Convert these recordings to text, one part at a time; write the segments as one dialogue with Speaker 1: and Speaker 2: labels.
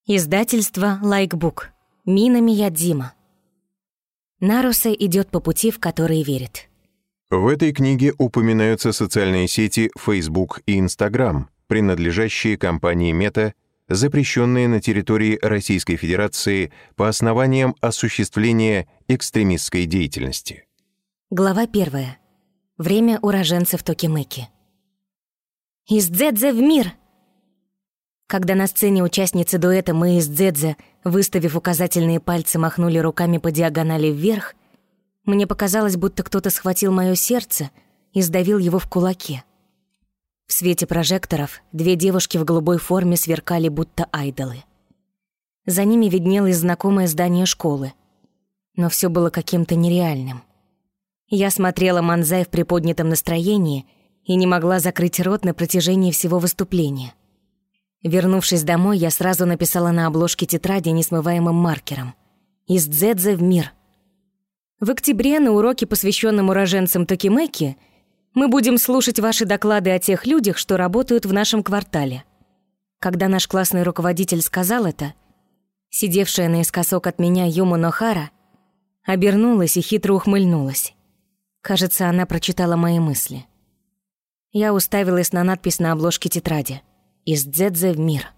Speaker 1: Издательство «Лайкбук». Мина Миядзима. Нарусе идет по пути, в который верит.
Speaker 2: В этой книге упоминаются социальные сети Facebook и Instagram, принадлежащие компании Meta, запрещенные на территории Российской Федерации по основаниям осуществления экстремистской деятельности.
Speaker 1: Глава 1. Время уроженцев Токимэки. «Из Дзэдзе в мир!» Когда на сцене участницы дуэта мы из Дзэдзе, выставив указательные пальцы, махнули руками по диагонали вверх, мне показалось, будто кто-то схватил моё сердце и сдавил его в кулаке. В свете прожекторов 2 девушки в голубой форме сверкали, будто айдолы. За ними виднелось знакомое здание школы, но всё было каким-то нереальным. Я смотрела манзай в приподнятом настроении и не могла закрыть рот на протяжении всего выступления. Вернувшись домой, я сразу написала на обложке тетради несмываемым маркером: «Из Дзэдзе в мир». В октябре на уроке, посвященном уроженцам Токимэки, мы будем слушать ваши доклады о тех людях, что работают в нашем квартале. Когда наш классный руководитель сказал это, сидевшая наискосок от меня Юма Нохара обернулась и хитро ухмыльнулась. Кажется, она прочитала мои мысли. Я уставилась на надпись на обложке тетради: «Из Дзэдзе в мир».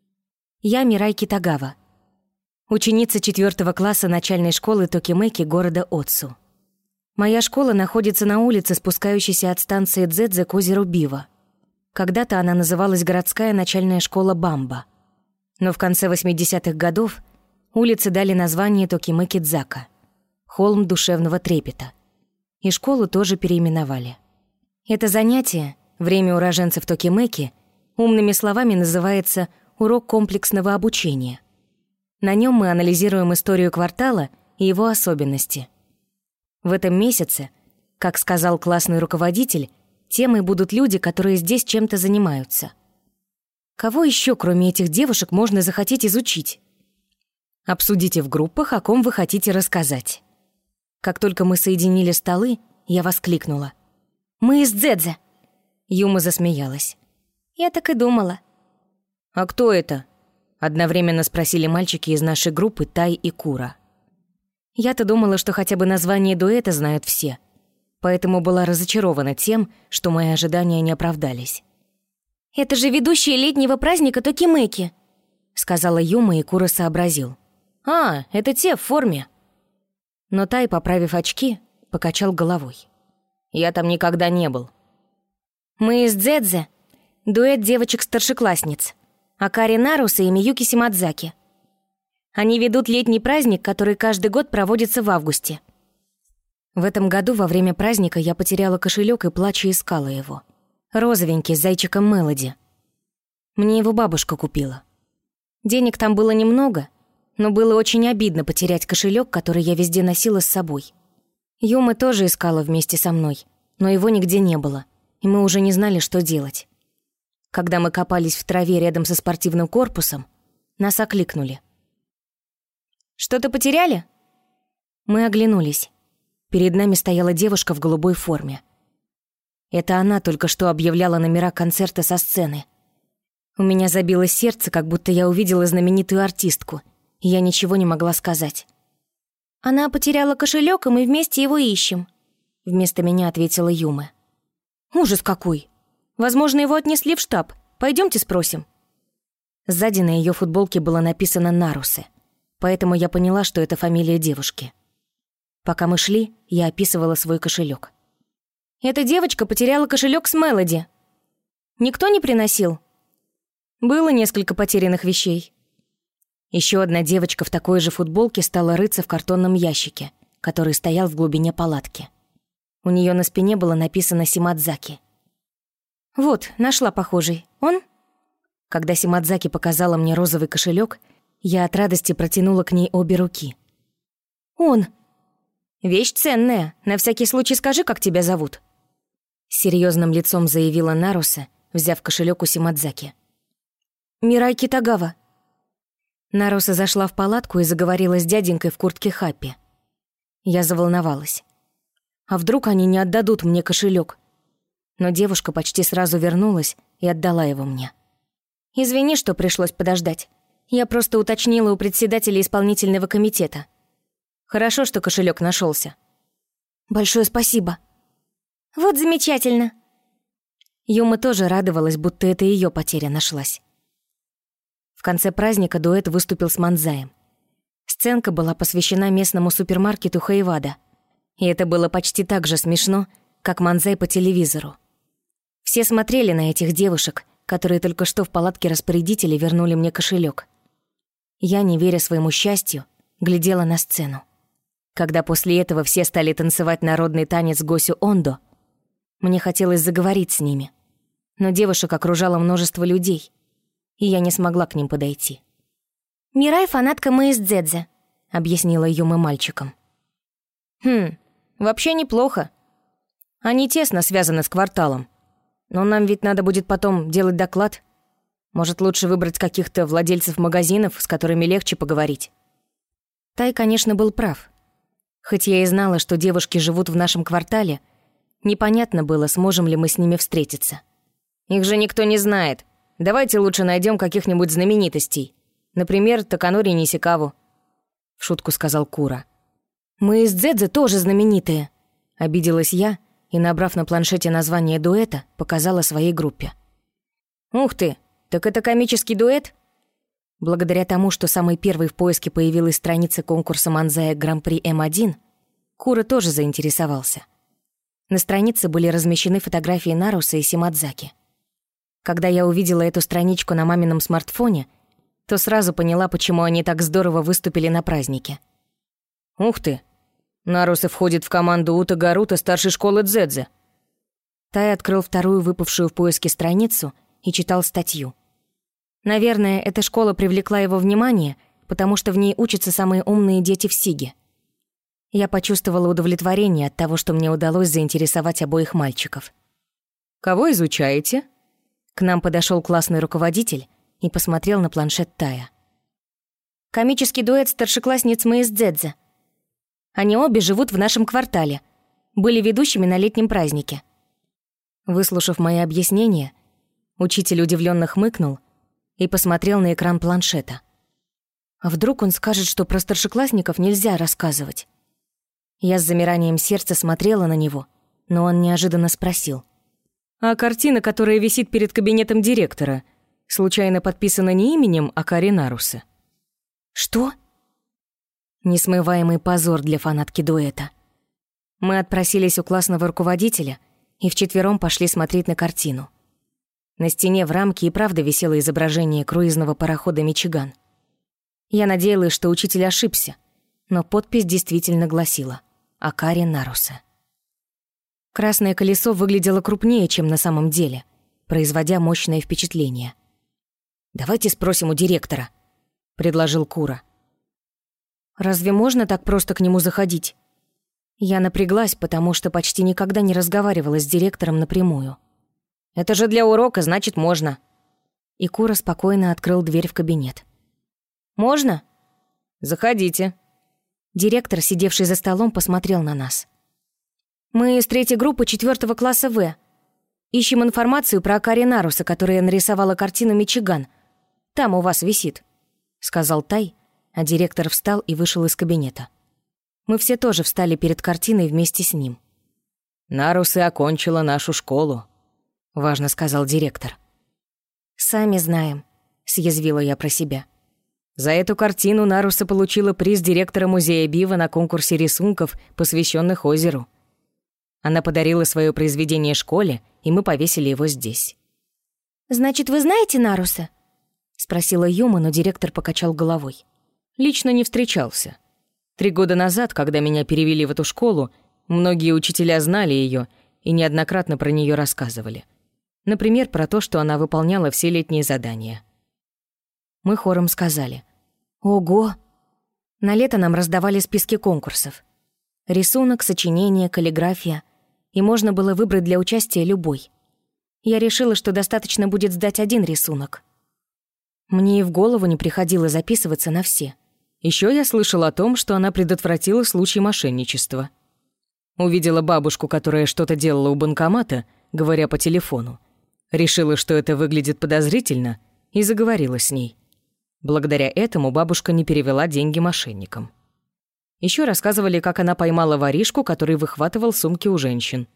Speaker 1: Я Мирай Китагава, ученица 4 класса начальной школы Токимэки города Отсу. Моя школа находится на улице, спускающейся от станции Дзэдзе к озеру Бива. Когда-то она называлась городская начальная школа Бамба. Но в конце 80-х годов улице дали название Токимэки-дзака — холм душевного трепета. И школу тоже переименовали. Это занятие, время уроженцев Токимэки, умными словами называется «урок комплексного обучения». На нем мы анализируем историю квартала и его особенности. В этом месяце, как сказал классный руководитель, темой будут люди, которые здесь чем-то занимаются. Кого еще, кроме этих девушек, можно захотеть изучить? Обсудите в группах, о ком вы хотите рассказать. Как только мы соединили столы, я воскликнула: «Мы из Дзэдзе!» Юма засмеялась. «Я так и думала». «А кто это?» — одновременно спросили мальчики из нашей группы Тай и Кура. Я-то думала, что хотя бы название дуэта знают все, поэтому была разочарована тем, что мои ожидания не оправдались. «Это же ведущие летнего праздника Токимэки», — сказала Юма, и Кура сообразил. «А, это те в форме». Но Тай, поправив очки, покачал головой. «Я там никогда не был». «Мы из Дзэдзе. Дуэт девочек-старшеклассниц. Акари Нарусе и Миюки Симадзаки. Они ведут летний праздник, который каждый год проводится в августе». В этом году во время праздника я потеряла кошелек и, плача, искала его. Розовенький, с зайчиком Мелоди. Мне его бабушка купила. Денег там было немного, но было очень обидно потерять кошелек, который я везде носила с собой. Юма тоже искала вместе со мной, но его нигде не было, и мы уже не знали, что делать. Когда мы копались в траве рядом со спортивным корпусом, нас окликнули. «Что-то потеряли?» Мы оглянулись. Перед нами стояла девушка в голубой форме. Это она только что объявляла номера концерта со сцены. У меня забилось сердце, как будто я увидела знаменитую артистку, и я ничего не могла сказать. «Она потеряла кошелек, и мы вместе его ищем», — вместо меня ответила Юма. «Ужас какой! Возможно, его отнесли в штаб. Пойдемте спросим». Сзади на ее футболке было написано «Нарусе», поэтому я поняла, что это фамилия девушки. Пока мы шли, я описывала свой кошелек. «Эта девочка потеряла кошелек с Мелоди. Никто не приносил?» «Было несколько потерянных вещей». Еще одна девочка в такой же футболке стала рыться в картонном ящике, который стоял в глубине палатки. У нее на спине было написано «Симадзаки». «Вот, нашла похожий. Он?» Когда Симадзаки показала мне розовый кошелек, я от радости протянула к ней обе руки. «Он!» «Вещь ценная. На всякий случай скажи, как тебя зовут?» С серьезным лицом заявила Нарусе, взяв кошелек у Симадзаки. «Мирай Китагава». Нарусе зашла в палатку и заговорила с дяденькой в куртке хаппи. Я заволновалась. А вдруг они не отдадут мне кошелек? Но девушка почти сразу вернулась и отдала его мне. «Извини, что пришлось подождать. Я просто уточнила у председателя исполнительного комитета. Хорошо, что кошелек нашелся. Большое спасибо. Вот замечательно. Юма тоже радовалась, будто это ее потеря нашлась. В конце праздника дуэт выступил с манзаем. Сценка была посвящена местному супермаркету Хаивада. И это было почти так же смешно, как манзай по телевизору. Все смотрели на этих девушек, которые только что в палатке распорядителей вернули мне кошелек. Я, не веря своему счастью, глядела на сцену. Когда после этого все стали танцевать народный танец Госю Ондо, мне хотелось заговорить с ними. Но девушек окружало множество людей, и я не смогла к ним подойти. «Мирай — фанатка мы из Дзэдзе», — объяснила Юма мальчикам. Вообще неплохо. Они тесно связаны с кварталом. Но нам ведь надо будет потом делать доклад. Может, лучше выбрать каких-то владельцев магазинов, с которыми легче поговорить?» Тай, конечно, был прав. Хоть я и знала, что девушки живут в нашем квартале, непонятно было, сможем ли мы с ними встретиться. «Их же никто не знает. Давайте лучше найдем каких-нибудь знаменитостей. Например, Таканори Нисикаву», — в шутку сказал Кура. «Мы из Дзэдзе тоже знаменитые», — обиделась я и, набрав на планшете название дуэта, показала своей группе. «Ух ты, так это комический дуэт?» Благодаря тому, что самой первой в поиске появилась страница конкурса манзая Гран-при М1, Кура тоже заинтересовался. На странице были размещены фотографии Наруса и Симадзаки. Когда я увидела эту страничку на мамином смартфоне, то сразу поняла, почему они так здорово выступили на празднике. «Ух ты! Наруса входит в команду Ута Гарута старшей школы Дзэдзе». Тай открыл вторую выпавшую в поиске страницу и читал статью. Наверное, эта школа привлекла его внимание, потому что в ней учатся самые умные дети в Сиге. Я почувствовала удовлетворение от того, что мне удалось заинтересовать обоих мальчиков. «Кого изучаете?» К нам подошел классный руководитель и посмотрел на планшет Тая. «Комический дуэт старшеклассниц мы из Дзэдзе. Они обе живут в нашем квартале, были ведущими на летнем празднике». Выслушав мои объяснения, учитель удивленно хмыкнул и посмотрел на экран планшета. А вдруг он скажет, что про старшеклассников нельзя рассказывать? Я с замиранием сердца смотрела на него, но он неожиданно спросил. «А картина, которая висит перед кабинетом директора, случайно подписана не именем Акари Наруса?» «Что?» Несмываемый позор для фанатки дуэта. Мы отпросились у классного руководителя и вчетвером пошли смотреть на картину. На стене в рамке и правда висело изображение круизного парохода «Мичиган». Я надеялась, что учитель ошибся, но подпись действительно гласила «Акари Наруса». Красное колесо выглядело крупнее, чем на самом деле, производя мощное впечатление. «Давайте спросим у директора», — предложил Кура. «Разве можно так просто к нему заходить?» Я напряглась, потому что почти никогда не разговаривала с директором напрямую. «Это же для урока, значит, можно». И Кура спокойно открыл дверь в кабинет. «Можно?» «Заходите». Директор, сидевший за столом, посмотрел на нас. «Мы из 3-й группы 4-го класса В. Ищем информацию про Акари Наруса, которая нарисовала картину «Мичиган». Там у вас висит», — сказал Тай, а директор встал и вышел из кабинета. Мы все тоже встали перед картиной вместе с ним.
Speaker 3: «Нарусы окончила нашу школу», — важно сказал директор.
Speaker 1: «Сами знаем», — съязвила я про себя.
Speaker 3: За эту картину Наруса получила приз директора музея Бива на конкурсе рисунков, посвященных озеру. Она подарила свое произведение школе, и мы повесили его здесь.
Speaker 1: «Значит, вы знаете Наруса?» — спросила Юма, но директор покачал головой.
Speaker 3: «Лично не встречался. 3 года назад, когда меня перевели в эту школу, многие учителя знали ее и неоднократно про нее рассказывали. Например, про то, что она выполняла все летние задания».
Speaker 1: Мы хором сказали: «Ого!» На лето нам раздавали списки конкурсов. Рисунок, сочинение, каллиграфия. И можно было выбрать для участия любой. Я решила, что достаточно будет сдать один рисунок. Мне и в голову не приходило записываться на все.
Speaker 3: Еще я слышала о том, что она предотвратила случай мошенничества. Увидела бабушку, которая что-то делала у банкомата, говоря по телефону. Решила, что это выглядит подозрительно, и заговорила с ней. Благодаря этому бабушка не перевела деньги мошенникам. Еще рассказывали, как она поймала воришку, который выхватывал сумки у женщин.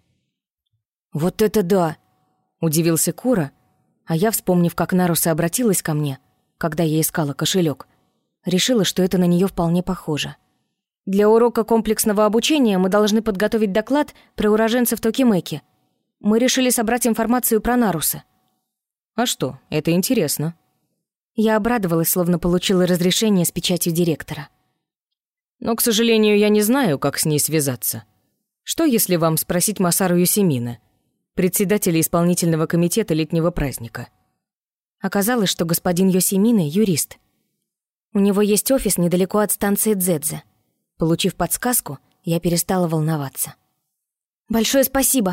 Speaker 1: «Вот это да!» — удивился Кура, а я, вспомнив, как Наруса обратилась ко мне, когда я искала кошелек, решила, что это на нее вполне похоже. «Для урока комплексного обучения мы должны подготовить доклад про уроженцев Токимеки. Мы решили собрать информацию про Наруса».
Speaker 3: «А что, это интересно».
Speaker 1: Я обрадовалась, словно получила разрешение с печатью директора.
Speaker 3: «Но, к сожалению, я не знаю, как с ней связаться. Что, если вам спросить Масару Юсимина, председателя исполнительного комитета летнего праздника?»
Speaker 1: Оказалось, что господин Йосимине — юрист. У него есть офис недалеко от станции Дзэдзе. Получив подсказку, я перестала волноваться. «Большое спасибо!»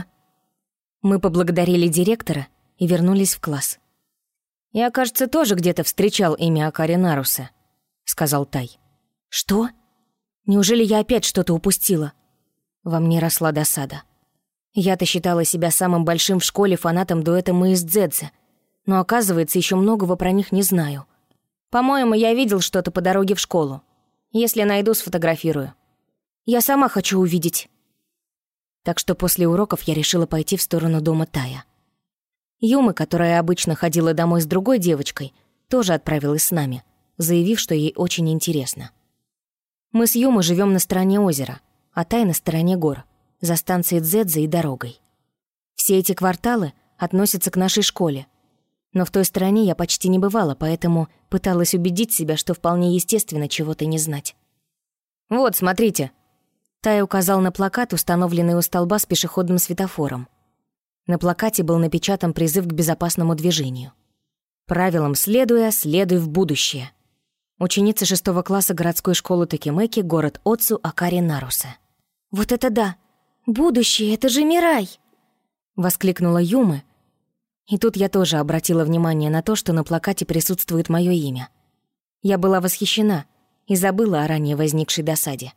Speaker 1: Мы поблагодарили директора и вернулись в класс.
Speaker 3: «Я, кажется, тоже где-то встречал имя Акари Наруса», — сказал Тай.
Speaker 1: «Что? Неужели я опять что-то упустила?» Во мне росла досада. Я-то считала себя самым большим в школе фанатом дуэта «Мы из Дзэдзе», но, оказывается, еще многого про них не знаю. По-моему, я видел что-то по дороге в школу. Если найду, сфотографирую. Я сама хочу увидеть. Так что после уроков я решила пойти в сторону дома Тая. Юма, которая обычно ходила домой с другой девочкой, тоже отправилась с нами, заявив, что ей очень интересно. Мы с Юмой живем на стороне озера, а Тай на стороне гор, за станцией Дзэдзе и дорогой. Все эти кварталы относятся к нашей школе, но в той стороне я почти не бывала, поэтому пыталась убедить себя, что вполне естественно чего-то не знать. «Вот, смотрите!» Тай указал на плакат, установленный у столба с пешеходным светофором. На плакате был напечатан призыв к безопасному движению. «Правилам следуя, следуй в будущее». Ученица 6 класса городской школы Токимеки, город Отсу, Акари Наруса. «Вот это да! Будущее, это же Мирай!» — воскликнула Юма. И тут я тоже обратила внимание на то, что на плакате присутствует мое имя. Я была восхищена и забыла о ранее возникшей досаде.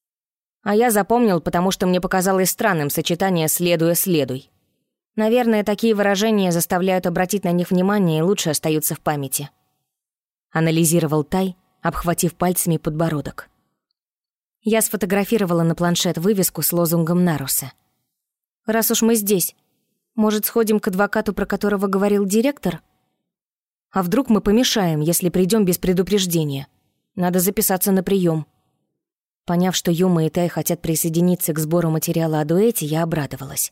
Speaker 1: А я запомнил, потому что мне показалось странным сочетание «следуя, следуй». Наверное, такие выражения заставляют обратить на них внимание и лучше остаются в памяти. Анализировал Тай, обхватив пальцами подбородок. Я сфотографировала на планшет вывеску с лозунгом Наруса. «Раз уж мы здесь, может, сходим к адвокату, про которого говорил директор? А вдруг мы помешаем, если придем без предупреждения? Надо записаться на прием». Поняв, что Юма и Тай хотят присоединиться к сбору материала о дуэте, я обрадовалась.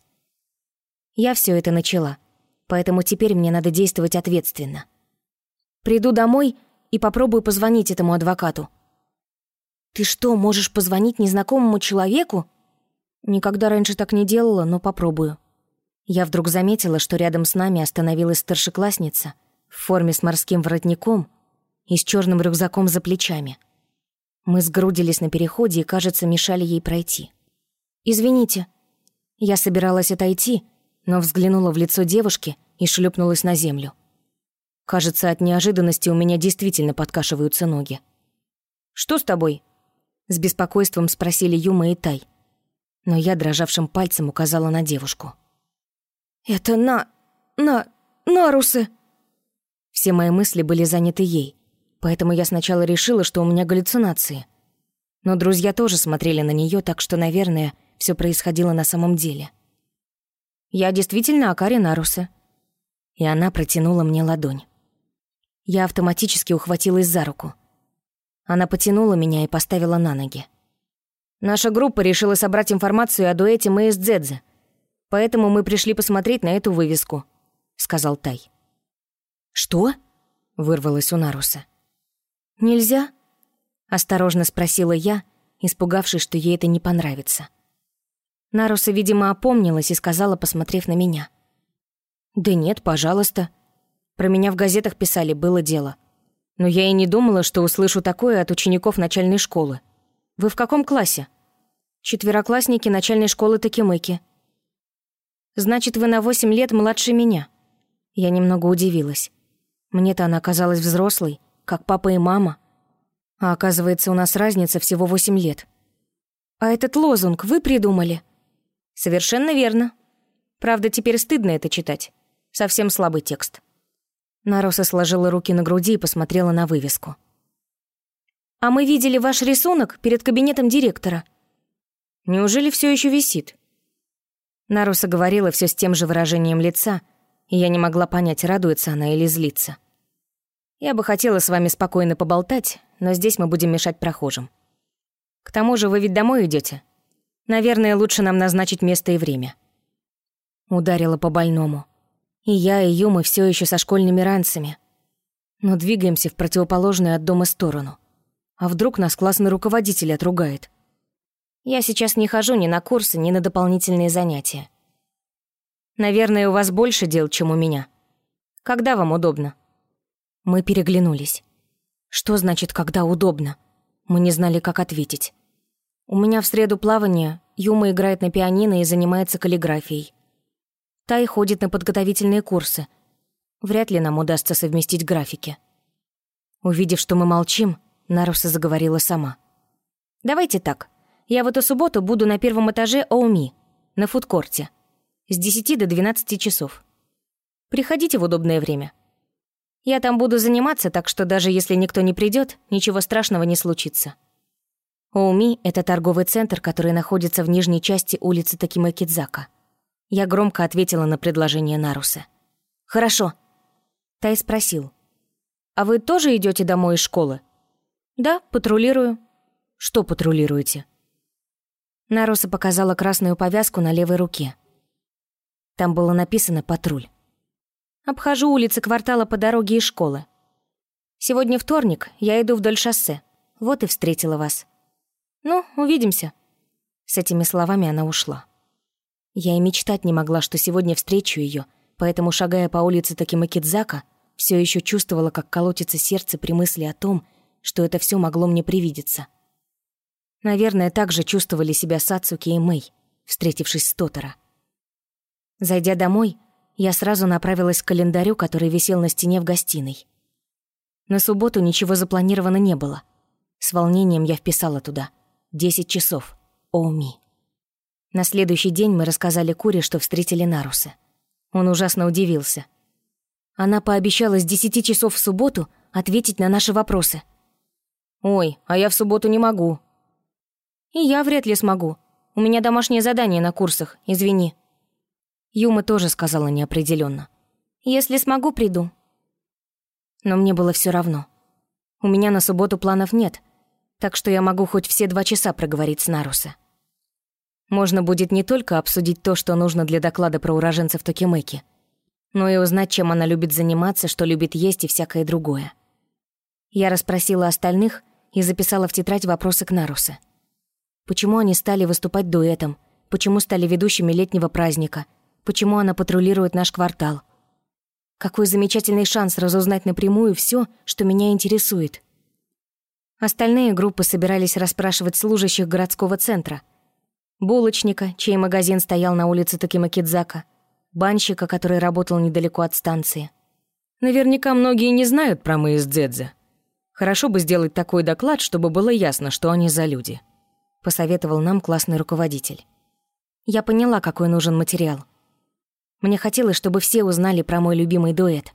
Speaker 1: Я все это начала, поэтому теперь мне надо действовать ответственно. Приду домой и попробую позвонить этому адвокату. «Ты что, можешь позвонить незнакомому человеку?» Никогда раньше так не делала, но попробую. Я вдруг заметила, что рядом с нами остановилась старшеклассница в форме с морским воротником и с черным рюкзаком за плечами. Мы сгрудились на переходе и, кажется, мешали ей пройти. «Извините». Я собиралась отойти, но взглянула в лицо девушки и шлепнулась на землю. Кажется, от неожиданности у меня действительно подкашиваются ноги. «Что с тобой?» — с беспокойством спросили Юма и Тай. Но я дрожавшим пальцем указала на девушку. «Это Нарусы!» Все мои мысли были заняты ей, поэтому я сначала решила, что у меня галлюцинации. Но друзья тоже смотрели на нее, так что, наверное, все происходило на самом деле. «Я действительно Акари Наруса». И она протянула мне ладонь. Я автоматически ухватилась за руку. Она потянула меня и поставила на ноги. «Наша группа решила собрать информацию о дуэте «Мы из Дзэдзе», поэтому мы пришли посмотреть на эту вывеску», — сказал Тай. «Что?» — вырвалось у Наруса. «Нельзя?» — осторожно спросила я, испугавшись, что ей это не понравится. Наруса, видимо, опомнилась и сказала, посмотрев на меня. «Да нет, пожалуйста. Про меня в газетах писали, было дело. Но я и не думала, что услышу такое от учеников начальной школы. Вы в каком классе?» «Четвероклассники начальной школы Токимеки». «Значит, вы на 8 лет младше меня». Я немного удивилась. Мне-то она казалась взрослой, как папа и мама. А оказывается, у нас разница всего 8 лет. «А этот лозунг вы придумали?» «Совершенно верно. Правда, теперь стыдно это читать. Совсем слабый текст». Наруса сложила руки на груди и посмотрела на вывеску. «А мы видели ваш рисунок перед кабинетом директора».
Speaker 3: «Неужели все еще висит?»
Speaker 1: Наруса говорила все с тем же выражением лица, и я не могла понять, радуется она или злится. «Я бы хотела с вами спокойно поболтать, но здесь мы будем мешать прохожим. К тому же вы ведь домой идете. Наверное, лучше нам назначить место и время». Ударила по больному. И я, и Юма все еще со школьными ранцами. Но двигаемся в противоположную от дома сторону. А вдруг нас классный руководитель отругает? Я сейчас не хожу ни на курсы, ни на дополнительные занятия. Наверное, у вас больше дел, чем у меня. Когда вам удобно?» Мы переглянулись. Что значит «когда удобно»? Мы не знали, как ответить. У меня в среду плавание, Юма играет на пианино и занимается каллиграфией. Тай ходит на подготовительные курсы. Вряд ли нам удастся совместить графики. Увидев, что мы молчим, Наруса заговорила сама. «Давайте так. Я в эту субботу буду на первом этаже ОУМИ, на фудкорте, с 10 до 12 часов. Приходите в удобное время. Я там буду заниматься, так что даже если никто не придет, ничего страшного не случится». ОУМИ — это торговый центр, который находится в нижней части улицы Токимэкидзака. Я громко ответила на предложение Нарусы. «Хорошо». Тай спросил. «А вы тоже идете домой из школы?» «Да, патрулирую». «Что патрулируете?» Наруса показала красную повязку на левой руке. Там было написано «Патруль». «Обхожу улицы квартала по дороге из школы. Сегодня вторник, я иду вдоль шоссе. Вот и встретила вас. Ну, увидимся». С этими словами она ушла. Я и мечтать не могла, что сегодня встречу ее, поэтому, шагая по улице Токимэкидзака, все еще чувствовала, как колотится сердце при мысли о том, что это все могло мне привидеться. Наверное, так же чувствовали себя Сацуки и Мэй, встретившись с Тотора. Зайдя домой, я сразу направилась к календарю, который висел на стене в гостиной. На субботу ничего запланировано не было. С волнением я вписала туда 10 часов, ОУМИ. На следующий день мы рассказали Куре, что встретили Нарусы. Он ужасно удивился. Она пообещала с 10 часов в субботу ответить на наши вопросы. «Ой, а я в субботу не могу». «И я вряд ли смогу. У меня домашнее задание на курсах, извини». Юма тоже сказала неопределенно. «Если смогу, приду». Но мне было все равно. У меня на субботу планов нет, так что я могу хоть все 2 часа проговорить с Нарусы. Можно будет не только обсудить то, что нужно для доклада про уроженцев Токимэки, но и узнать, чем она любит заниматься, что любит есть и всякое другое. Я расспросила остальных и записала в тетрадь вопросы к Нарусе. Почему они стали выступать дуэтом? Почему стали ведущими летнего праздника? Почему она патрулирует наш квартал? Какой замечательный шанс разузнать напрямую все, что меня интересует. Остальные группы собирались расспрашивать служащих городского центра. Булочника, чей магазин стоял на улице Токимэкидзака, банщика, который работал недалеко от станции.
Speaker 3: Наверняка многие не знают про Мэй из Дзэдзе. Хорошо бы сделать такой доклад, чтобы было ясно, что они за люди. Посоветовал нам классный руководитель.
Speaker 1: Я поняла, какой нужен материал. Мне хотелось, чтобы все узнали про мой любимый дуэт.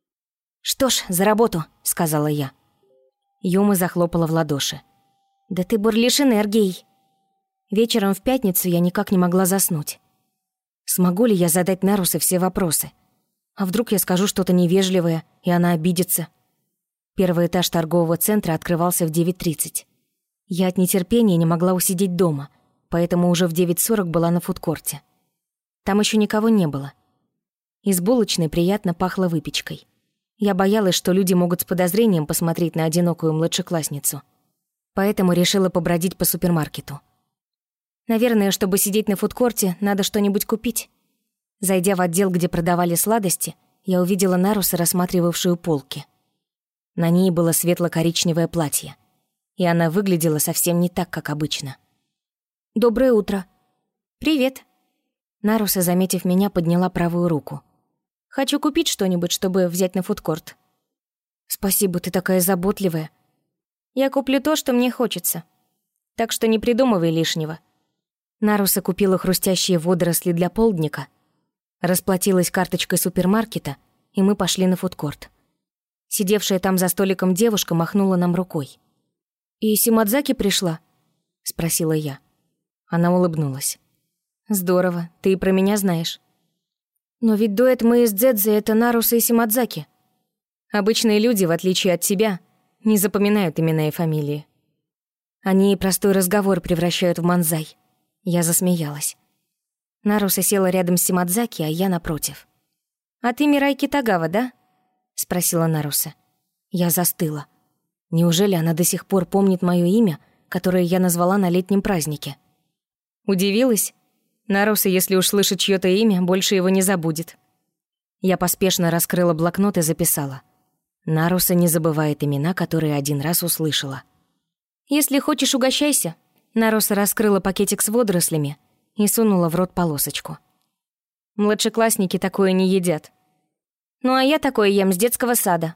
Speaker 1: «Что ж, за работу», — сказала я. Юма захлопала в ладоши. «Да ты бурлишь энергией». Вечером в пятницу я никак не могла заснуть. Смогу ли я задать Нарусе все вопросы? А вдруг я скажу что-то невежливое, и она обидится? Первый этаж торгового центра открывался в 9:30. Я от нетерпения не могла усидеть дома, поэтому уже в 9:40 была на фудкорте. Там еще никого не было. Из булочной приятно пахло выпечкой. Я боялась, что люди могут с подозрением посмотреть на одинокую младшеклассницу. Поэтому решила побродить по супермаркету. Наверное, чтобы сидеть на фудкорте, надо что-нибудь купить. Зайдя в отдел, где продавали сладости, я увидела Нарусу, рассматривавшую полки. На ней было светло-коричневое платье, и она выглядела совсем не так, как обычно. «Доброе утро». «Привет». Наруса, заметив меня, подняла правую руку. «Хочу купить что-нибудь, чтобы взять на фудкорт». «Спасибо, ты такая заботливая». «Я куплю то, что мне хочется. Так что не придумывай лишнего». Наруса купила хрустящие водоросли для полдника, расплатилась карточкой супермаркета, и мы пошли на фудкорт. Сидевшая там за столиком девушка махнула нам рукой. «И Симадзаки пришла?» — спросила я. Она улыбнулась. «Здорово, ты и про меня знаешь». «Но ведь дуэт мы из Дзэдзе — это Наруса и Симадзаки». Обычные люди, в отличие от тебя, не запоминают имена и фамилии. Они и простой разговор превращают в манзай. Я засмеялась. Наруса села рядом с Симадзаки, а я напротив. «А ты Мирай Китагава, да?» — спросила Наруса. Я застыла. Неужели она до сих пор помнит моё имя, которое я назвала на летнем празднике? Удивилась? Наруса, если уж слышит чьё-то имя, больше его не забудет. Я поспешно раскрыла блокнот и записала. Наруса не забывает имена, которые один раз услышала. «Если хочешь, угощайся». Наруса раскрыла пакетик с водорослями и сунула в рот полосочку. «Младшеклассники такое не едят». «Ну а я такое ем с детского сада».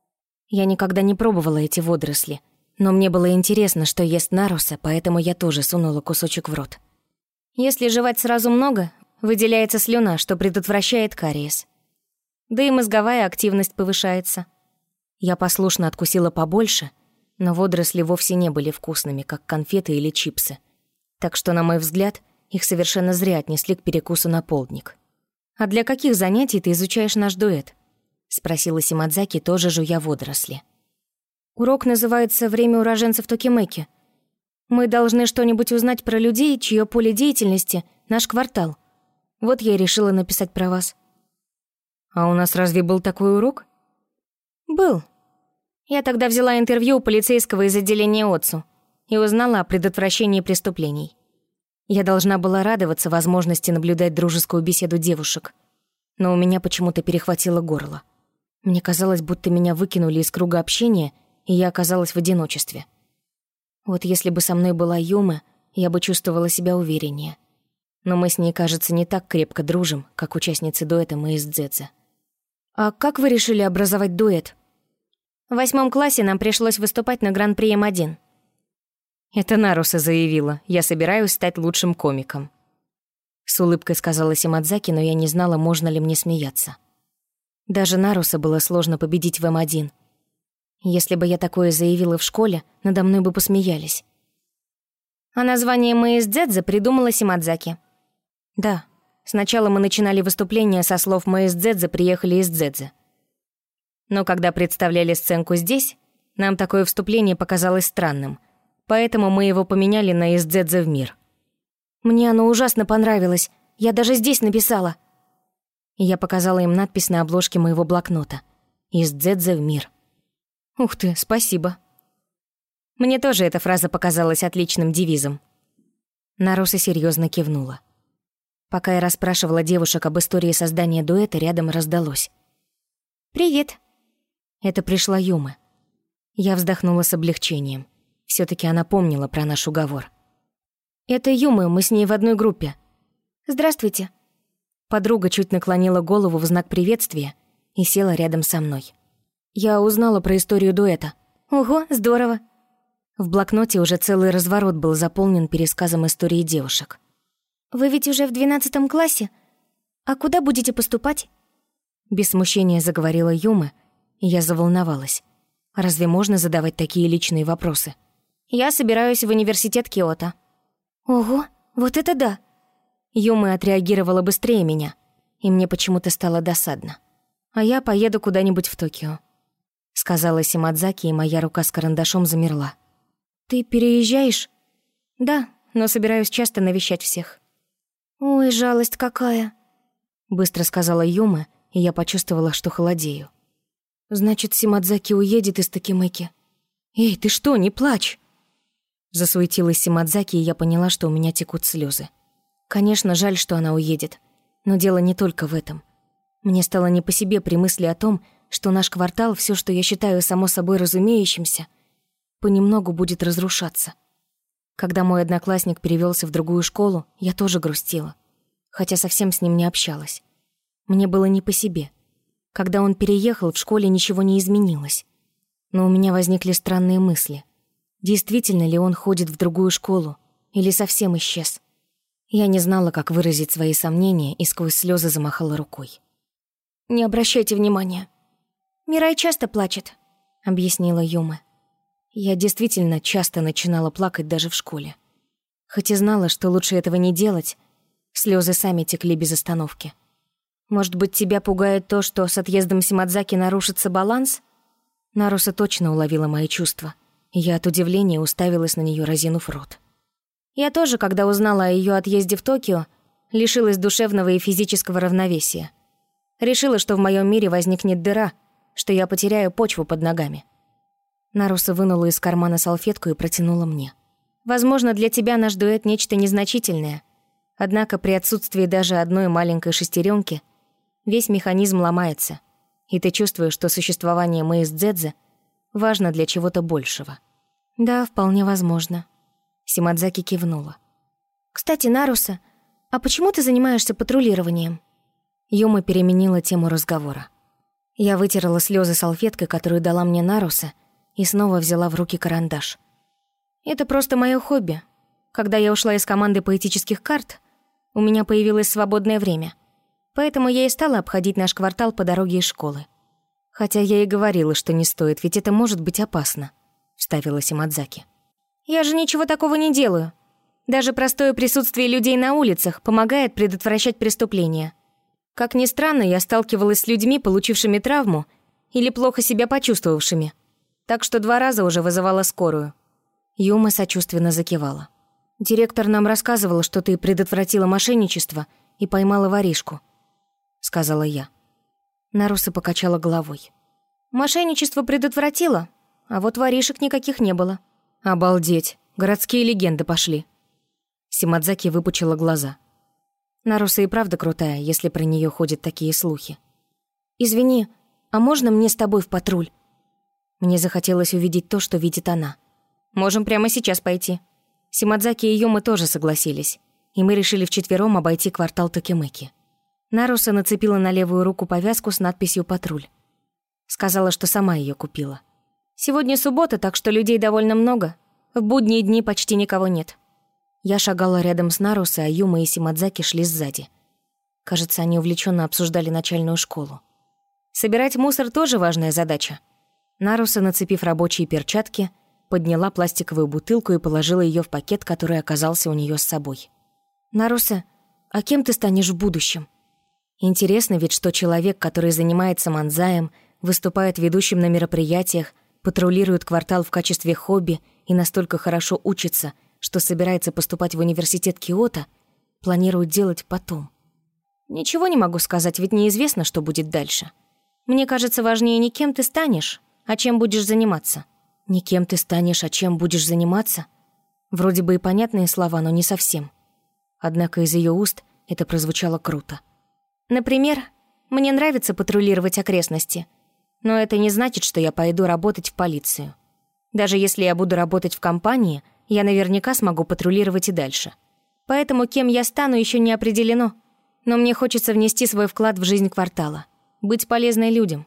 Speaker 1: Я никогда не пробовала эти водоросли, но мне было интересно, что ест Наруса, поэтому я тоже сунула кусочек в рот. Если жевать сразу много, выделяется слюна, что предотвращает кариес. Да и мозговая активность повышается. Я послушно откусила побольше, но водоросли вовсе не были вкусными, как конфеты или чипсы. Так что, на мой взгляд, их совершенно зря отнесли к перекусу на полдник. «А для каких занятий ты изучаешь наш дуэт?» — спросила Симадзаки, тоже жуя водоросли. «Урок называется «Время уроженцев Токимэки». Мы должны что-нибудь узнать про людей, чье поле деятельности — наш квартал. Вот я и решила написать про вас». «А у нас разве был такой урок?» «Был. Я тогда взяла интервью у полицейского из отделения ОЦУ и узнала о предотвращении преступлений. Я должна была радоваться возможности наблюдать дружескую беседу девушек, но у меня почему-то перехватило горло. Мне казалось, будто меня выкинули из круга общения, и я оказалась в одиночестве. Вот если бы со мной была Юма, я бы чувствовала себя увереннее. Но мы с ней, кажется, не так крепко дружим, как участницы дуэта мы из Дзэдзе. «А как вы решили образовать дуэт?» «В 8 классе нам пришлось выступать на Гран-при М1». «Это Наруса заявила, я собираюсь стать лучшим комиком». С улыбкой сказала Симадзаки, но я не знала, можно ли мне смеяться. Даже Наруса было сложно победить в М1. Если бы я такое заявила в школе, надо мной бы посмеялись. А название «Мы из Дзэдзе» придумала Симадзаки. Да, сначала мы начинали выступление со слов «Мы из Дзэдзе приехали из Дзэдзе». Но когда представляли сценку здесь, нам такое вступление показалось странным, поэтому мы его поменяли на «Из Дзэдзе в мир». Мне оно ужасно понравилось, я даже здесь написала. Я показала им надпись на обложке моего блокнота «Из Дзэдзе в мир». Ух ты, спасибо. Мне тоже эта фраза показалась отличным девизом. Наруса серьезно кивнула. Пока я расспрашивала девушек об истории создания дуэта, рядом раздалось: «Привет». Это пришла Юма. Я вздохнула с облегчением. Все-таки она помнила про наш уговор. «Это Юма, мы с ней в одной группе». «Здравствуйте». Подруга чуть наклонила голову в знак приветствия и села рядом со мной. Я узнала про историю дуэта. «Ого, здорово». В блокноте уже целый разворот был заполнен пересказом истории девушек. «Вы ведь уже в 12 классе? А куда будете поступать?» Без смущения заговорила Юма, и я заволновалась. Разве можно задавать такие личные вопросы? «Я собираюсь в университет Киото». «Ого, вот это да!» Юма отреагировала быстрее меня, и мне почему-то стало досадно. «А я поеду куда-нибудь в Токио», — сказала Симадзаки, и моя рука с карандашом замерла. «Ты переезжаешь?» «Да, но собираюсь часто навещать всех». «Ой, жалость какая», — быстро сказала Юма, и я почувствовала, что холодею. «Значит, Симадзаки уедет из Токимэки?» «Эй, ты что, не плачь!» Засуетилась Симадзаки, и я поняла, что у меня текут слезы. Конечно, жаль, что она уедет, но дело не только в этом. Мне стало не по себе при мысли о том, что наш квартал, все, что я считаю само собой разумеющимся, понемногу будет разрушаться. Когда мой одноклассник перевелся в другую школу, я тоже грустила, хотя совсем с ним не общалась. Мне было не по себе. Когда он переехал, в школе ничего не изменилось. Но у меня возникли странные мысли. Действительно ли он ходит в другую школу или совсем исчез? Я не знала, как выразить свои сомнения, и сквозь слезы замахала рукой. «Не обращайте внимания». «Мирай часто плачет», — объяснила Юма.
Speaker 3: Я действительно часто начинала плакать даже в школе. Хоть и знала, что лучше этого не делать, слезы сами текли без остановки.
Speaker 1: «Может быть, тебя пугает то, что с отъездом Симадзаки нарушится баланс?»
Speaker 3: Наруса точно уловила мои чувства, и я от удивления уставилась на нее, разинув рот.
Speaker 1: «Я тоже, когда узнала о ее отъезде в Токио, лишилась душевного и физического равновесия. Решила, что в моем мире возникнет дыра, что я потеряю почву под ногами».
Speaker 3: Наруса вынула из кармана салфетку и протянула мне.
Speaker 1: «Возможно, для тебя наш дуэт нечто незначительное. Однако при отсутствии даже одной маленькой шестеренки весь механизм ломается, и ты чувствуешь, что существование Мэй с Дзэдзе важно для чего-то большего».
Speaker 3: «Да, вполне возможно». Симадзаки кивнула.
Speaker 1: «Кстати, Наруса, а почему ты занимаешься патрулированием?»
Speaker 3: Юма переменила тему разговора. Я вытерла слезы салфеткой, которую дала мне Наруса, и снова взяла в руки карандаш.
Speaker 1: «Это просто мое хобби. Когда я ушла из команды поэтических карт, у меня появилось свободное время. Поэтому я и стала обходить наш квартал по дороге из школы».
Speaker 3: «Хотя я и говорила, что не стоит, ведь это может быть опасно», — вставила Симадзаки.
Speaker 1: «Я же ничего такого не делаю. Даже простое присутствие людей на улицах помогает предотвращать преступления. Как ни странно, я сталкивалась с людьми, получившими травму или плохо себя почувствовавшими. Так что 2 раза уже вызывала скорую».
Speaker 3: Юма сочувственно закивала. «Директор нам рассказывал, что ты предотвратила мошенничество и поймала воришку», — сказала я. Наруса покачала головой.
Speaker 1: «Мошенничество предотвратила, а вот воришек никаких не было».
Speaker 3: «Обалдеть, городские легенды пошли». Симадзаки выпучила глаза. Наруса и правда крутая, если про нее ходят такие слухи.
Speaker 1: «Извини, а можно мне с тобой в патруль?»
Speaker 3: Мне захотелось увидеть то, что видит она.
Speaker 1: «Можем прямо сейчас пойти».
Speaker 3: Симадзаки и Юма тоже согласились, и мы решили вчетвером обойти квартал Токимэки. Наруса нацепила на левую руку повязку с надписью «Патруль». Сказала, что сама ее купила.
Speaker 1: «Сегодня суббота, так что людей довольно много. В будние дни почти никого нет».
Speaker 3: Я шагала рядом с Нарусой, а Юма и Симадзаки шли сзади. Кажется, они увлеченно обсуждали начальную школу.
Speaker 1: «Собирать мусор тоже важная задача».
Speaker 3: Наруса, нацепив рабочие перчатки, подняла пластиковую бутылку и положила ее в пакет, который оказался у нее с собой.
Speaker 1: «Наруса, а кем ты станешь в будущем?»
Speaker 3: Интересно ведь, что человек, который занимается манзаем, выступает ведущим на мероприятиях, патрулирует квартал в качестве хобби и настолько хорошо учится, что собирается поступать в университет Киото, планирует делать потом.
Speaker 1: «Ничего не могу сказать, ведь неизвестно, что будет дальше. Мне кажется, важнее не кем ты станешь, а чем будешь заниматься».
Speaker 3: «Не кем ты станешь, а чем будешь заниматься?» Вроде бы и понятные слова, но не совсем. Однако из ее уст это прозвучало круто.
Speaker 1: «Например, мне нравится патрулировать окрестности, но это не значит, что я пойду работать в полицию. Даже если я буду работать в компании, я наверняка смогу патрулировать и дальше. Поэтому кем я стану, еще не определено. Но мне хочется внести свой вклад в жизнь квартала, быть полезной людям».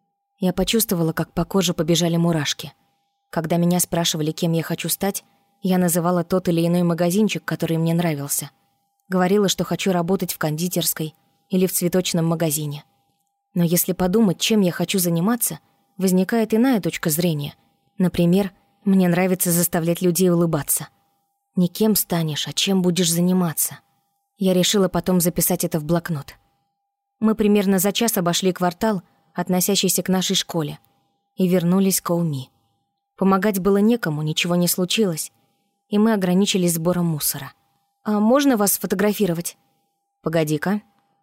Speaker 3: Я почувствовала, как по коже побежали мурашки. Когда меня спрашивали, кем я хочу стать, я называла тот или иной магазинчик, который мне нравился. Говорила, что хочу работать в кондитерской или в цветочном магазине. Но если подумать, чем я хочу заниматься, возникает иная точка зрения. Например, мне нравится заставлять людей улыбаться. Не кем станешь, а чем будешь заниматься. Я решила потом записать это в блокнот. Мы примерно за час обошли квартал, относящийся к нашей школе, и вернулись к Оуми. Помогать было некому, ничего не случилось, и мы ограничились сбором мусора.
Speaker 1: «А можно вас сфотографировать?»
Speaker 3: «Погоди-ка».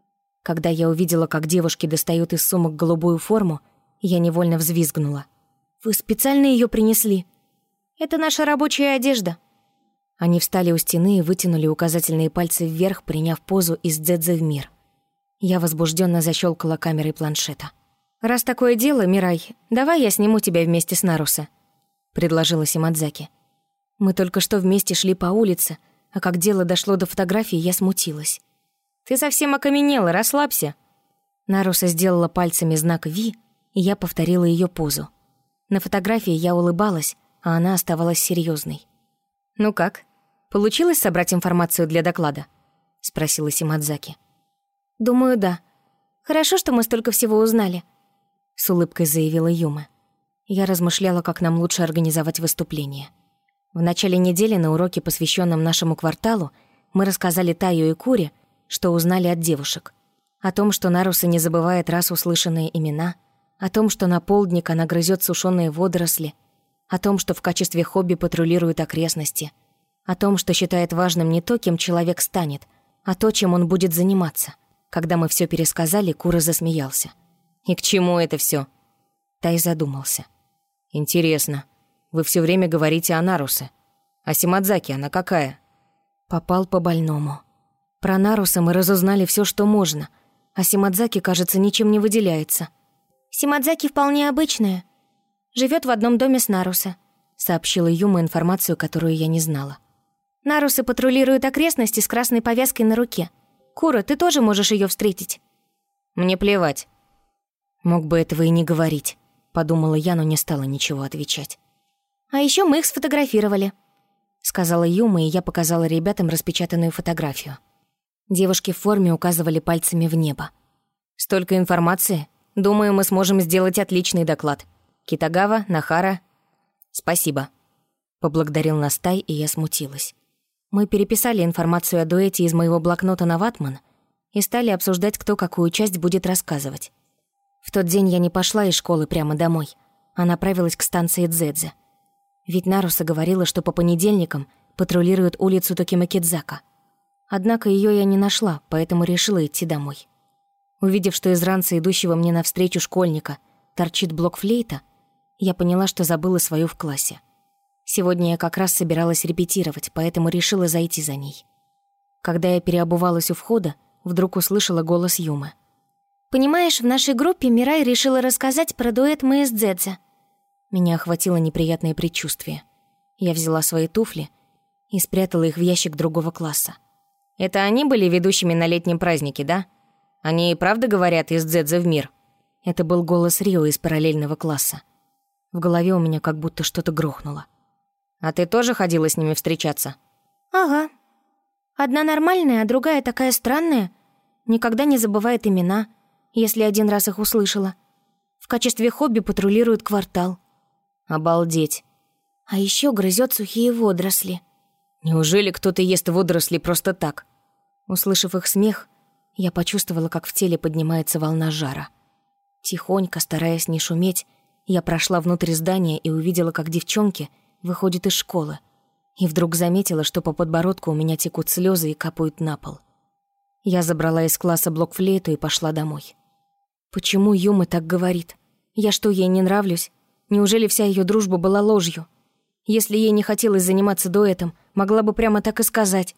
Speaker 3: Когда я увидела, как девушки достают из сумок голубую форму, я невольно взвизгнула.
Speaker 1: «Вы специально ее принесли? Это наша рабочая одежда».
Speaker 3: Они встали у стены и вытянули указательные пальцы вверх, приняв позу из дзэдзэ в мир. Я возбужденно защелкала камерой планшета.
Speaker 1: «Раз такое дело, Мирай, давай я сниму тебя вместе с Наруса»,
Speaker 3: — предложила Симадзаки. Мы только что вместе шли по улице, а как дело дошло до фотографии, я смутилась.
Speaker 1: «Ты совсем окаменела, расслабься».
Speaker 3: Наруса сделала пальцами знак «Ви», и я повторила ее позу. На фотографии я улыбалась, а она оставалась серьезной.
Speaker 1: «Ну как, получилось собрать информацию для доклада?»
Speaker 3: — спросила Симадзаки.
Speaker 1: «Думаю, да. Хорошо, что мы столько всего узнали». с улыбкой заявила Юма. Я размышляла, как нам лучше организовать выступление. В начале недели на уроке, посвященном нашему кварталу, мы рассказали Таю и Куре, что узнали от девушек. О том, что Наруса не забывает раз услышанные имена, о том, что на полдник она грызет сушеные водоросли, о том, что в качестве хобби патрулирует окрестности, о том, что считает важным не то, кем человек станет, а то, чем он будет заниматься. Когда мы все пересказали, Кура засмеялся. «И к чему это все? Тай задумался. «Интересно, вы все время говорите о Нарусе. А Симадзаки она какая?» Попал по больному. Про Наруса мы разузнали все, что можно, а Симадзаки, кажется, ничем не выделяется.
Speaker 4: «Симадзаки вполне обычная. Живет в одном доме с Наруса», — сообщила Юма информацию, которую я не знала. «Нарусы патрулируют окрестности с красной повязкой на руке. Кура, ты тоже можешь ее встретить».
Speaker 1: «Мне плевать». «Мог бы этого и не говорить», — подумала я, но не стала ничего отвечать.
Speaker 4: «А еще мы их сфотографировали»,
Speaker 1: — сказала Юма, и я показала ребятам распечатанную фотографию. Девушки в форме указывали пальцами в небо. «Столько информации. Думаю, мы сможем сделать отличный доклад. Китагава, Нахара...» «Спасибо», — поблагодарил нас Тай, и я смутилась. Мы переписали информацию о дуэте из моего блокнота на ватман и стали обсуждать, кто какую часть будет рассказывать. В тот день я не пошла из школы прямо домой, а направилась к станции Дзэдзе. Ведь Наруса говорила, что по понедельникам патрулирует улицу Токимакидзака. Однако ее я не нашла, поэтому решила идти домой. Увидев, что из ранца идущего мне навстречу школьника торчит блокфлейта, я поняла, что забыла свою в классе. Сегодня я как раз собиралась репетировать, поэтому решила зайти за ней. Когда я переобувалась у входа, вдруг услышала голос Юмы.
Speaker 4: «Понимаешь, в нашей группе Мирай решила рассказать про дуэт «Мы из Дзэдзе».
Speaker 1: Меня охватило неприятное предчувствие. Я взяла свои туфли и спрятала их в ящик другого класса. «Это они были ведущими на летнем празднике, да? Они и правда говорят из Дзэдзе в мир?» Это был голос Рио из параллельного класса. В голове у меня как будто что-то грохнуло. «А ты тоже ходила с ними встречаться?»
Speaker 4: «Ага. Одна нормальная, а другая такая странная. Никогда не забывает имена, если один раз их услышала. В качестве хобби патрулирует квартал».
Speaker 1: «Обалдеть.
Speaker 4: А еще грызет сухие водоросли».
Speaker 1: «Неужели кто-то ест водоросли просто так?» Услышав их смех, я почувствовала, как в теле поднимается волна жара. Тихонько, стараясь не шуметь, я прошла внутрь здания и увидела, как девчонки выходят из школы, и вдруг заметила, что по подбородку у меня текут слезы и капают на пол. Я забрала из класса блокфлейту и пошла домой. Почему Юма так говорит? Я что, ей не нравлюсь? Неужели вся ее дружба была ложью? Если ей не хотелось заниматься дуэтом, могла бы прямо так и сказать.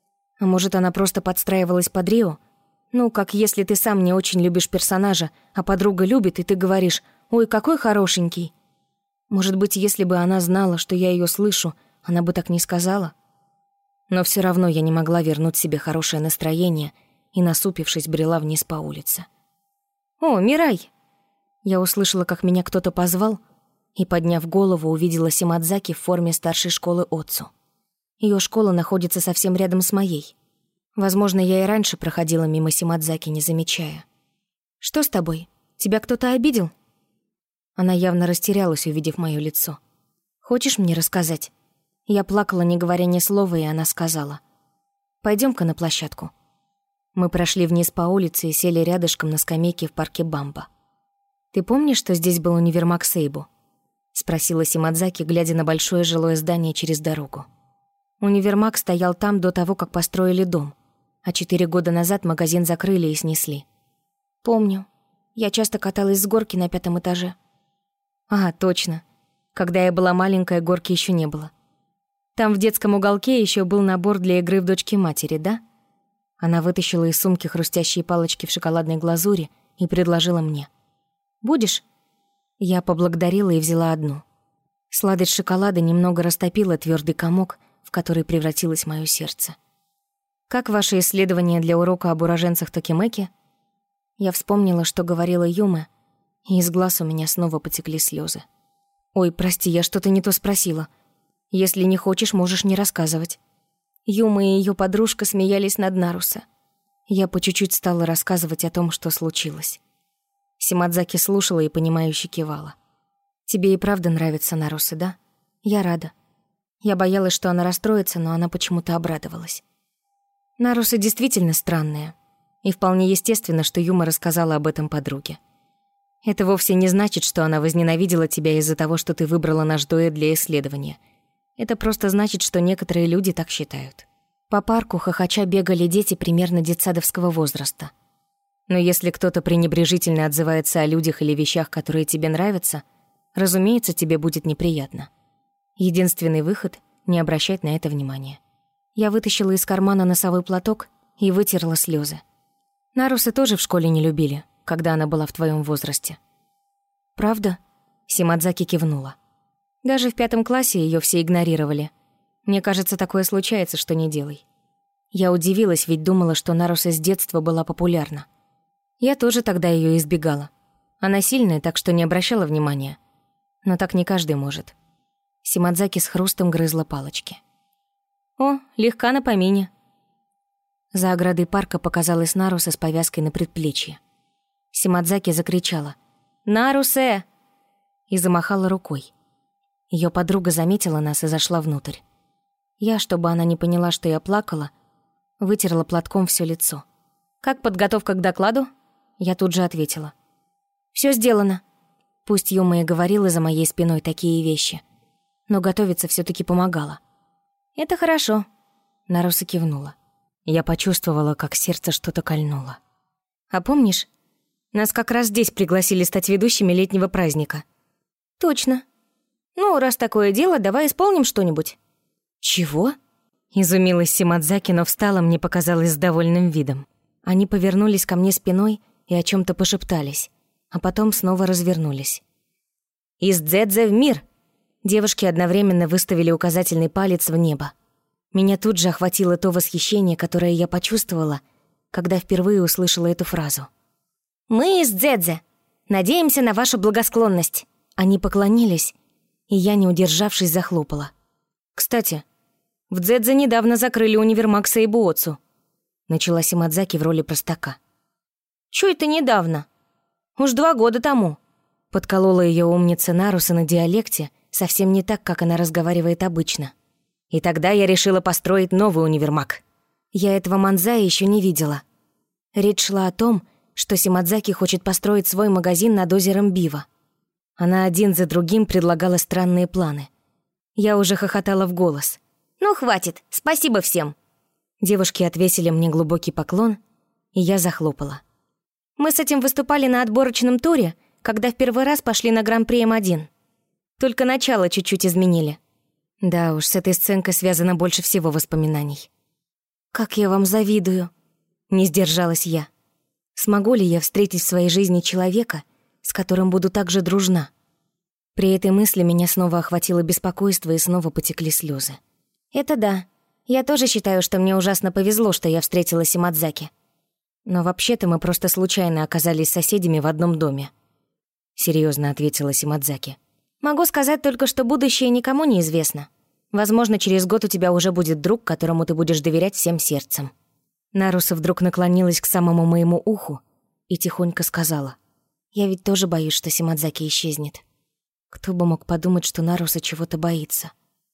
Speaker 1: А может, она просто подстраивалась под Рио? Ну, как если ты сам не очень любишь персонажа, а подруга любит, и ты говоришь: «Ой, какой хорошенький». Может быть, если бы она знала, что я ее слышу, она бы так не сказала? Но все равно я не могла вернуть себе хорошее настроение и, насупившись, брела вниз по улице. «О, Мирай!» Я услышала, как меня кто-то позвал, и, подняв голову, увидела Симадзаки в форме старшей школы Отцу. Ее школа находится совсем рядом с моей. Возможно, я и раньше проходила мимо Симадзаки, не замечая. «Что с тобой? Тебя кто-то обидел?» Она явно растерялась, увидев моё лицо. «Хочешь мне рассказать?» Я плакала, не говоря ни слова, и она сказала: «Пойдём-ка на площадку». Мы прошли вниз по улице и сели рядышком на скамейке в парке Бамба. «Ты помнишь, что здесь был универмаг Сейбу?» — спросила Симадзаки, глядя на большое жилое здание через дорогу. Универмаг стоял там до того, как построили дом, а 4 года назад магазин закрыли и снесли. «Помню. Я часто каталась с горки на 5-м этаже». «А, точно. Когда я была маленькая, горки еще не было. Там в детском уголке еще был набор для игры в дочки-матери, да?» Она вытащила из сумки хрустящие палочки в шоколадной глазури и предложила мне. «Будешь?» Я поблагодарила и взяла одну. Сладость шоколада немного растопила твердый комок, в который превратилось мое сердце. «Как ваше исследование для урока об уроженцах Токимэки?» Я вспомнила, что говорила Юма, и из глаз у меня снова потекли слезы. «Ой, прости, я что-то не то спросила. Если не хочешь, можешь не рассказывать». Юма и ее подружка смеялись над Наруса. Я по чуть-чуть стала рассказывать о том, что случилось. Симадзаки слушала и понимающе кивала. «Тебе и правда нравится Наруса, да? Я рада. Я боялась, что она расстроится, но она почему-то обрадовалась. Наруса действительно странная, и вполне естественно, что Юма рассказала об этом подруге. Это вовсе не значит, что она возненавидела тебя из-за того, что ты выбрала наш дуэт для исследования. Это просто значит, что некоторые люди так считают». По парку хохоча бегали дети примерно детсадовского возраста. Но если кто-то пренебрежительно отзывается о людях или вещах, которые тебе нравятся, разумеется, тебе будет неприятно. Единственный выход — не обращать на это внимания. Я вытащила из кармана носовой платок и вытерла слезы. Нарусы тоже в школе не любили, когда она была в твоем возрасте. «Правда?» — Симадзаки кивнула. «Даже в 5 классе ее все игнорировали. Мне кажется, такое случается, что не делай». Я удивилась, ведь думала, что Наруса с детства была популярна. Я тоже тогда ее избегала. Она сильная, так что не обращала внимания. Но так не каждый может. Симадзаки с хрустом грызла палочки. «О, легка на помине». За оградой парка показалась Наруса с повязкой на предплечье. Симадзаки закричала «Нарусе!» и замахала рукой. Ее подруга заметила нас и зашла внутрь. Я, чтобы она не поняла, что я плакала, вытерла платком все лицо. «Как подготовка к докладу?» Я тут же ответила. «Все сделано». Пусть Юма и говорила за моей спиной такие вещи, но готовиться все таки помогала. «Это хорошо», — Наруса кивнула. Я почувствовала, как сердце что-то кольнуло. «А помнишь, нас как раз здесь пригласили стать ведущими летнего праздника?» «Точно. Ну, раз такое дело, давай исполним что-нибудь». «Чего?» — изумилась Симадзаки, но встала, мне показалось, с довольным видом. Они повернулись ко мне спиной и о чем то пошептались, а потом снова развернулись. «Из Дзэдзе в мир!» Девушки одновременно выставили указательный палец в небо. Меня тут же охватило то восхищение, которое я почувствовала, когда впервые услышала эту фразу. «Мы из Дзэдзе. Надеемся на вашу благосклонность». Они поклонились, и я, не удержавшись, захлопала. «Кстати, в Дзэдзе недавно закрыли универмаг Сэйбуоцу», начала Симадзаки в роли простака. «Чё это недавно? Уж 2 года тому», подколола ее умница Наруса на диалекте, совсем не так, как она разговаривает обычно. «И тогда я решила построить новый универмаг». Я этого манзая еще не видела. Речь шла о том, что Симадзаки хочет построить свой магазин над озером Бива. Она один за другим предлагала странные планы. Я уже хохотала в голос. «Ну, хватит, спасибо всем». Девушки отвесили мне глубокий поклон, и я захлопала. «Мы с этим выступали на отборочном туре, когда в первый раз пошли на Гран-при М1. Только начало чуть-чуть изменили». Да уж, с этой сценкой связано больше всего воспоминаний. «Как я вам завидую!» — не сдержалась я. Смогу ли я встретить в своей жизни человека, с которым буду так же дружна? При этой мысли меня снова охватило беспокойство и снова потекли слезы. «Это да. Я тоже считаю, что мне ужасно повезло, что я встретила Симадзаки. Но вообще-то мы просто случайно оказались соседями в одном доме», — серьезно ответила Симадзаки. «Могу сказать только, что будущее никому не известно. Возможно, через год у тебя уже будет друг, которому ты будешь доверять всем сердцем». Наруса вдруг наклонилась к самому моему уху и тихонько сказала: «Я ведь тоже боюсь, что Симадзаки исчезнет». Кто бы мог подумать, что Наруса чего-то боится.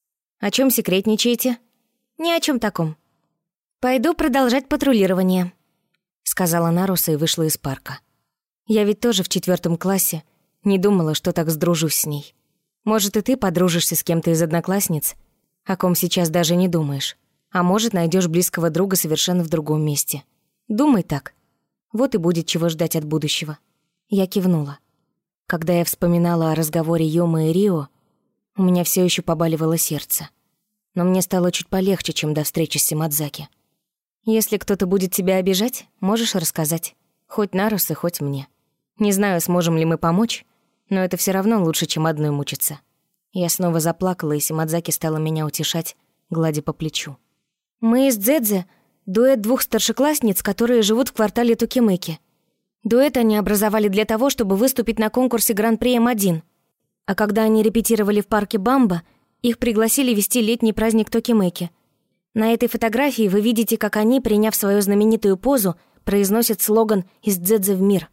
Speaker 1: «О чем секретничаете?» «Ни о чем таком. Пойду продолжать патрулирование», — сказала Наруса и вышла из парка. Я ведь тоже в 4 классе не думала, что так сдружусь с ней. Может, и ты подружишься с кем-то из одноклассниц, о ком сейчас даже не думаешь. А может, найдешь близкого друга совершенно в другом месте. Думай так. Вот и будет чего ждать от будущего». Я кивнула. Когда я вспоминала о разговоре Юмы и Рио, у меня все еще побаливало сердце. Но мне стало чуть полегче, чем до встречи с Симадзаки. «Если кто-то будет тебя обижать, можешь рассказать. Хоть Нарусе, хоть мне. Не знаю, сможем ли мы помочь, но это все равно лучше, чем одной мучиться». Я снова заплакала, и Симадзаки стала меня утешать, гладя по плечу. «Мы из Дзэдзе, дуэт 2 старшеклассниц, которые живут в квартале Токимэки. Дуэт они образовали для того, чтобы выступить на конкурсе Гран-при М1. А когда они репетировали в парке Бамба, их пригласили вести летний праздник Токимэки. На этой фотографии вы видите, как они, приняв свою знаменитую позу, произносят слоган «Из Дзэдзе в мир».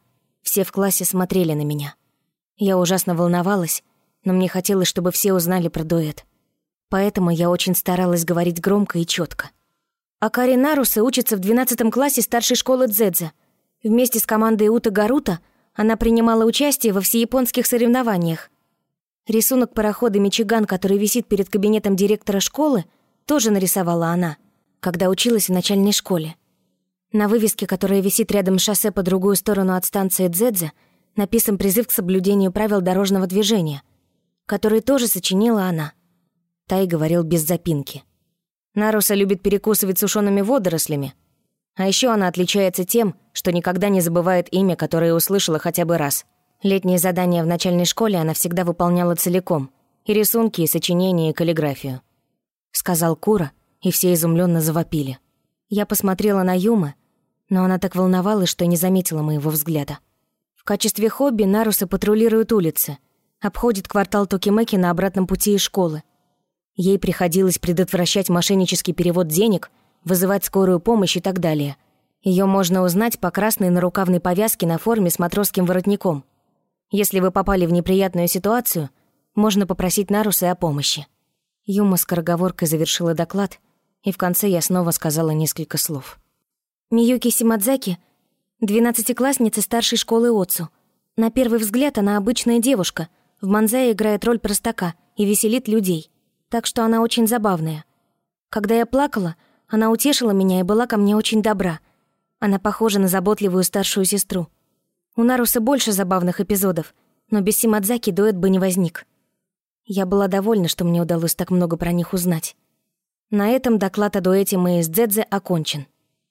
Speaker 1: Все в классе смотрели на меня. Я ужасно волновалась, но мне хотелось, чтобы все узнали про дуэт. Поэтому я очень старалась говорить громко и четко. Акари Наруса учится в 12 классе старшей школы Дзэдзе. Вместе с командой Ута Гарута она принимала участие во всеяпонских соревнованиях. Рисунок парохода «Мичиган», который висит перед кабинетом директора школы, тоже нарисовала она, когда училась в начальной школе. На вывеске, которая висит рядом с шоссе по другую сторону от станции Дзэдзе, написан призыв к соблюдению правил дорожного движения, который тоже сочинила она. Тай говорил без запинки. Наруса любит перекусывать сушеными водорослями. А еще она отличается тем, что никогда не забывает имя, которое услышала хотя бы раз. Летние задания в начальной школе она всегда выполняла целиком. И рисунки, и сочинения, и каллиграфию. Сказал Кура, и все изумленно завопили. Я посмотрела на Юмы, но она так волновалась, что не заметила моего взгляда. В качестве хобби Наруса патрулирует улицы, обходит квартал Токимеки на обратном пути из школы. Ей приходилось предотвращать мошеннический перевод денег, вызывать скорую помощь и так далее. Ее можно узнать по красной нарукавной повязке на форме с матросским воротником. Если вы попали в неприятную ситуацию, можно попросить Наруса о помощи. Юма скороговоркой завершила доклад, и в конце я снова сказала несколько слов. Миюки Симадзаки — 12-классница старшей школы Отцу. На первый взгляд она обычная девушка, в манзае играет роль простака и веселит людей, так что она очень забавная. Когда я плакала, она утешила меня и была ко мне очень добра. Она похожа на заботливую старшую сестру. У Наруса больше забавных эпизодов, но без Симадзаки дуэт бы не возник. Я была довольна, что мне удалось так много про них узнать. На этом доклад о дуэте мы из Дзэдзе окончен.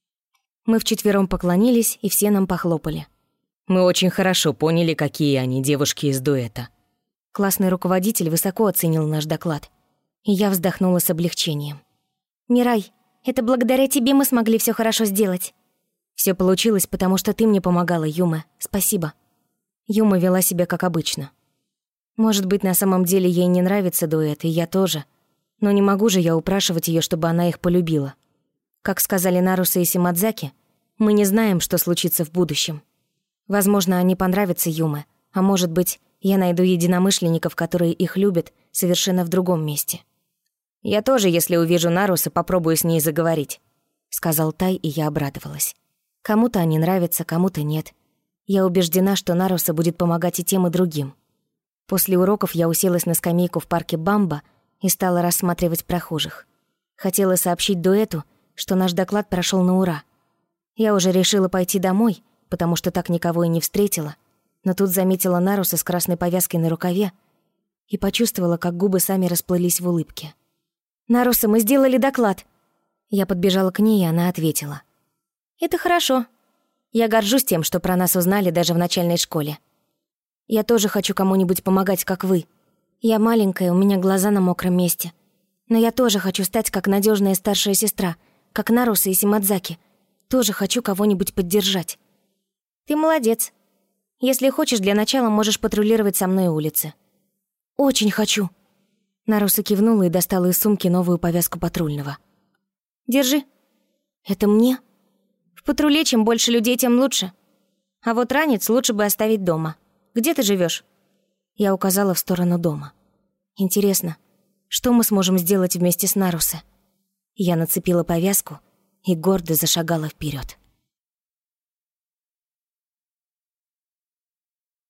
Speaker 1: Мы вчетвером поклонились, и все нам похлопали.
Speaker 3: Мы очень хорошо поняли, какие они, девушки из дуэта.
Speaker 1: Классный руководитель высоко оценил наш доклад, и я вздохнула с облегчением. «Мирай, это благодаря тебе мы смогли все хорошо сделать». Все получилось, потому что ты мне помогала, Юма. Спасибо». Юма вела себя как обычно. Может быть, на самом деле ей не нравится дуэт, и я тоже. Но не могу же я упрашивать ее, чтобы она их полюбила. Как сказали Наруса и Симадзаки, мы не знаем, что случится в будущем. Возможно, они понравятся Юме, а может быть, я найду единомышленников, которые их любят, совершенно в другом месте. «Я тоже, если увижу Наруса, попробую с ней заговорить», — сказал Тай, и я обрадовалась. Кому-то они нравятся, кому-то нет. Я убеждена, что Наруса будет помогать и тем, и другим. После уроков я уселась на скамейку в парке Бамба и стала рассматривать прохожих. Хотела сообщить дуэту, что наш доклад прошел на ура. Я уже решила пойти домой, потому что так никого и не встретила, но тут заметила Наруса с красной повязкой на рукаве и почувствовала, как губы сами расплылись в улыбке. «Наруса, мы сделали доклад!» Я подбежала к ней, и она ответила. «Это хорошо. Я горжусь тем, что про нас узнали даже в начальной школе. Я тоже хочу кому-нибудь помогать, как вы. Я маленькая, у меня глаза на мокром месте. Но я тоже хочу стать как надежная старшая сестра, как Наруса и Симадзаки. Тоже хочу кого-нибудь поддержать. Ты молодец. Если хочешь, для начала можешь патрулировать со мной улицы». «Очень хочу». Наруса кивнула и достала из сумки новую повязку патрульного. «Держи. Это мне?» В патруле чем больше людей, тем лучше. А вот ранец лучше бы оставить дома. Где ты живешь? Я указала в сторону дома. Интересно, что мы сможем сделать вместе с Наруса? Я нацепила повязку и гордо зашагала вперед.